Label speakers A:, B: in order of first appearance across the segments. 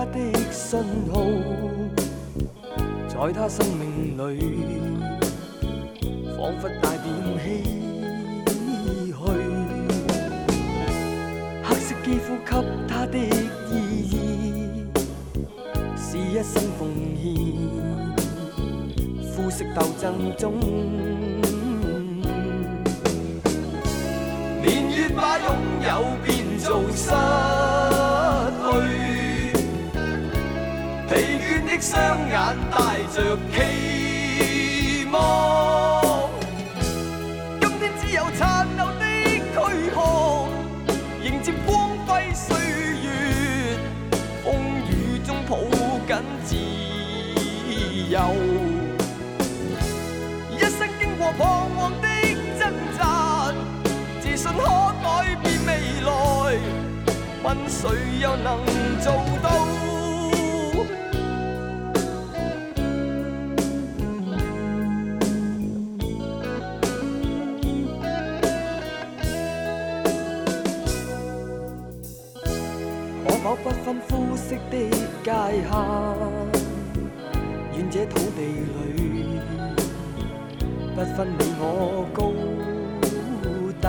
A: 他的信號，在他生命裏，彷彿帶點唏噓。黑色肌膚給他的意義，是一生奉獻。膚色鬥爭中，年月把擁有變做失去。疲倦的雙眼帶着期望，今天只有殘留的軀殼，迎接光輝歲月，風雨中抱緊自由。一生經過彷徨的掙扎，自信可改變未來，問誰又能做到？可不分膚色的界限，願這土地裏不分你我高低，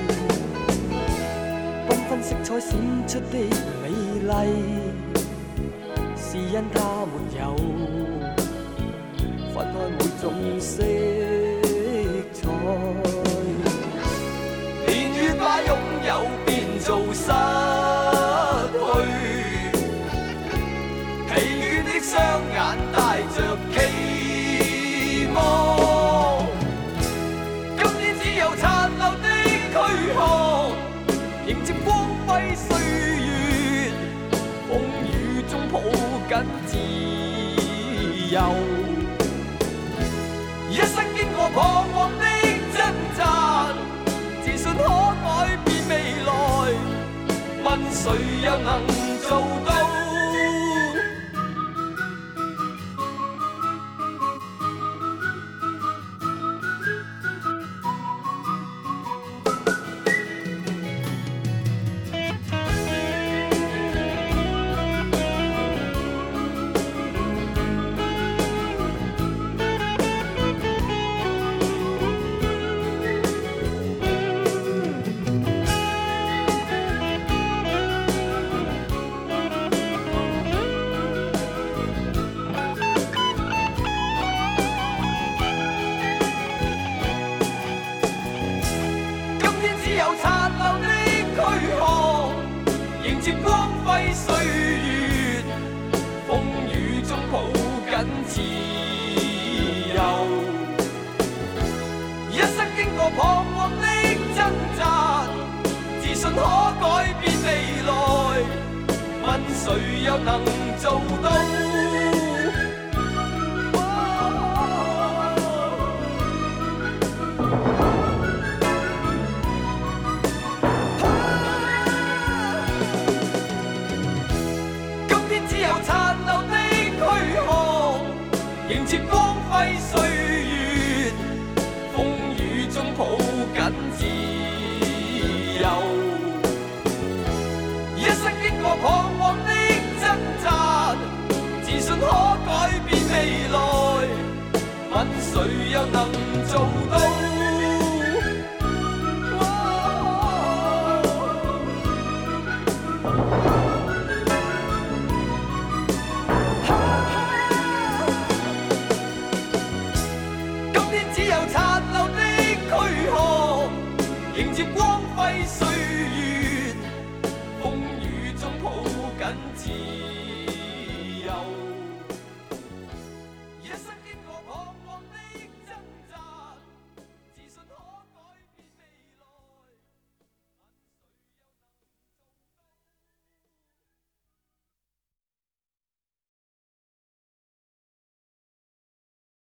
A: 繽紛色彩閃出的美麗，是因它沒有分開每種色彩。年月把擁有變做失疲倦的雙眼帶着期望，今天只有殘留的軀殼，迎接光輝歲月，風雨中抱緊自由。一生經過彷徨的掙扎，自信可改變未來，問誰又能做到？迎接光輝歲月，風雨中抱緊自由。一生經過彷徨的掙扎，自信可改變未來，問誰又能做到？迎接光輝歲月，風雨中抱緊自由。一生經過彷徨的掙扎，自信可改變未來，問誰又能做到？迎接光輝歲月，風雨中抱緊自由。